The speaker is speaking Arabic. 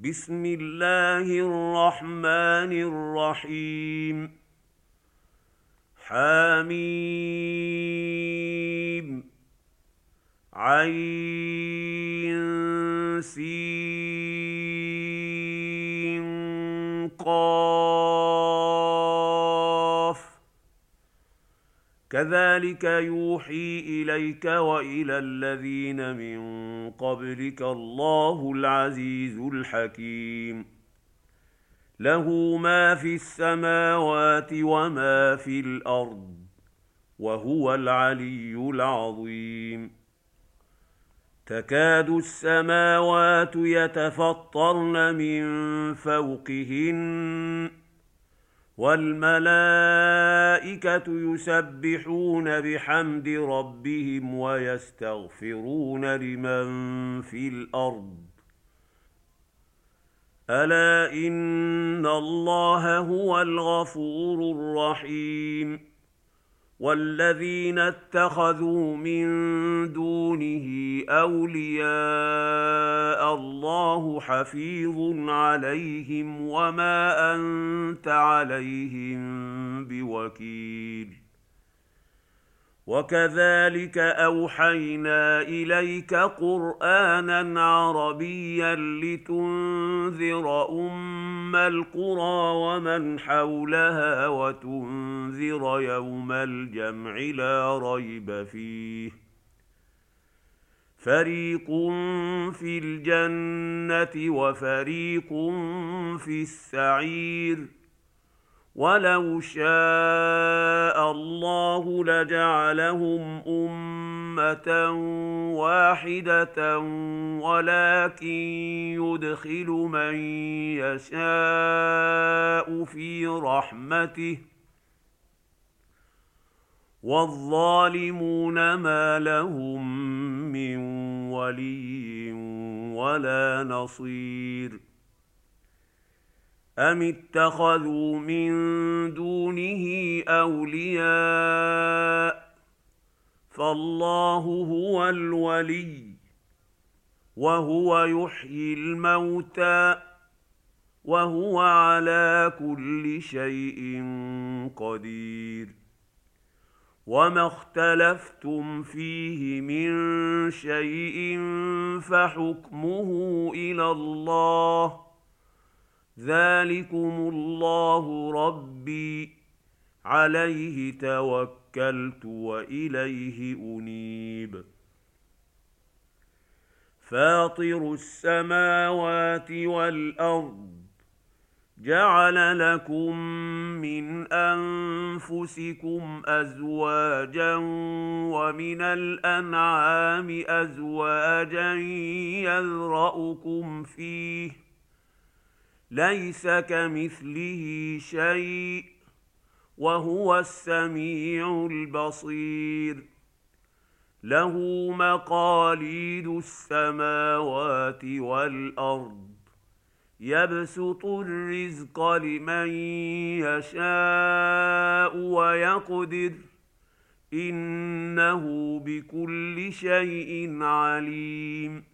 بسم الله الرحمن الرحيم. حميم عين سين قاف كذلك يوحي إليك وإلى الذين من قبلك الله العزيز الحكيم. له ما في السماوات وما في الأرض وهو العلي العظيم. تكاد السماوات يتفطرن من فوقهن والملائكة يسبحون بحمد ربهم ويستغفرون لمن في الأرض ألا إن الله هو الغفور الرحيم. والذين اتخذوا من دونه أولياء الله حفيظ عليهم وما أنت عليهم بوكيل. وكذلك أوحينا إليك قرآنا عربيا لتنذر أم القرى ومن حولها وتنذر يوم الجمع لا ريب فيه. فريق في الجنة وفريق في السعير. ولو شاء الله لجعلهم أمة واحدة ولكن يدخل من يشاء في رحمته والظالمون ما لهم من ولي ولا نصير. أم اتخذوا من دونه أولياء فالله هو الولي وهو يحيي الموتى وهو على كل شيء قدير. وما اختلفتم فيه من شيء فحكمه إلى الله ذلكم الله ربي عليه توكلت وإليه أنيب. فاطر السماوات والأرض جعل لكم من أنفسكم أزواجا ومن الأنعام أزواجا يذرأكم فيه ليس كمثله شيء وهو السميع البصير. له مقاليد السماوات والأرض يبسط الرزق لمن يشاء ويقدر إنه بكل شيء عليم.